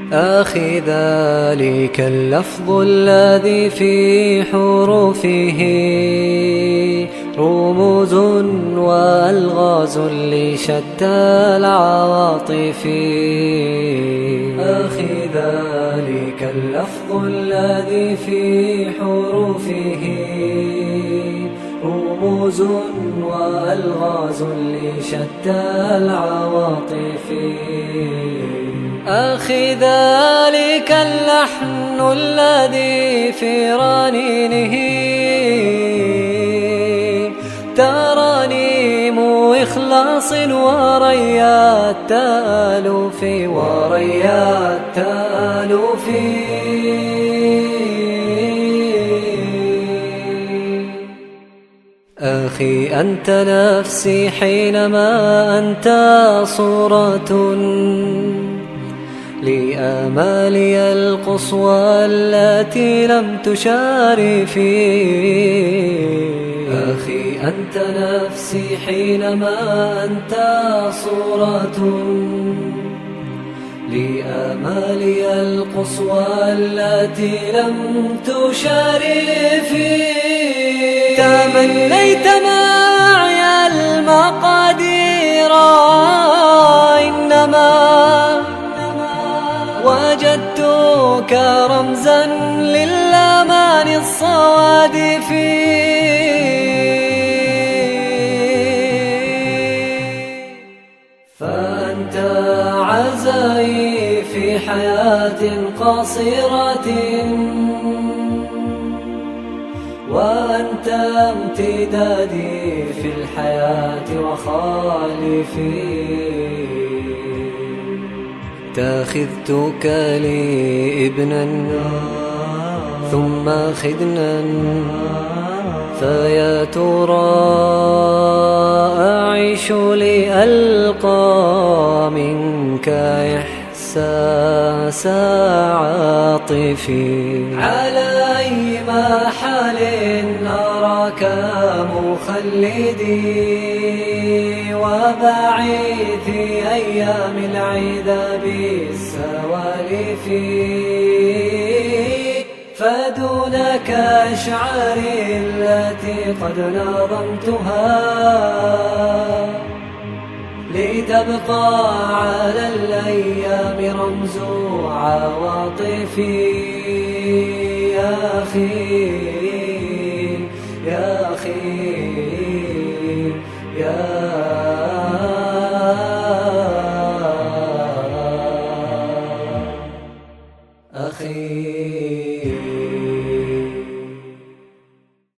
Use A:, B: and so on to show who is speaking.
A: أخي ذلك اللفظ الذي في حروفه رموز وألغاز لشتى العواطف. أخي ذلك اللفظ الذي في حروفه رموز وألغاز لشتى العواطف. أخي ذلك اللحن الذي في رنينه ترانيم إخلاص وريات تألف وريات تألف. أخي أنت نفسي حينما أنت صورة لآمالي القصوى التي لم تشارفي. أخي أنت نفسي حينما أنت صورة لآمالي القصوى التي لم تشارفي. تمنيت معي المقادير إنما وجدتك رمزا للأمان الصوادف. فأنت عزائي في حياة قصيرة وأنت امتدادي في الحياة وخالفي. اتخذتك لي ابنا ثم خدنا فيا ترى أعيش لألقى منك إحساس عاطفي. على أي محال أراك مخلدي وبعيثي أيام العذاب السوالف. فدونك أشعاري التي قد نظمتها لتبقى على الأيام رمز عواطفي. يا أخي يا أخي يا أخي.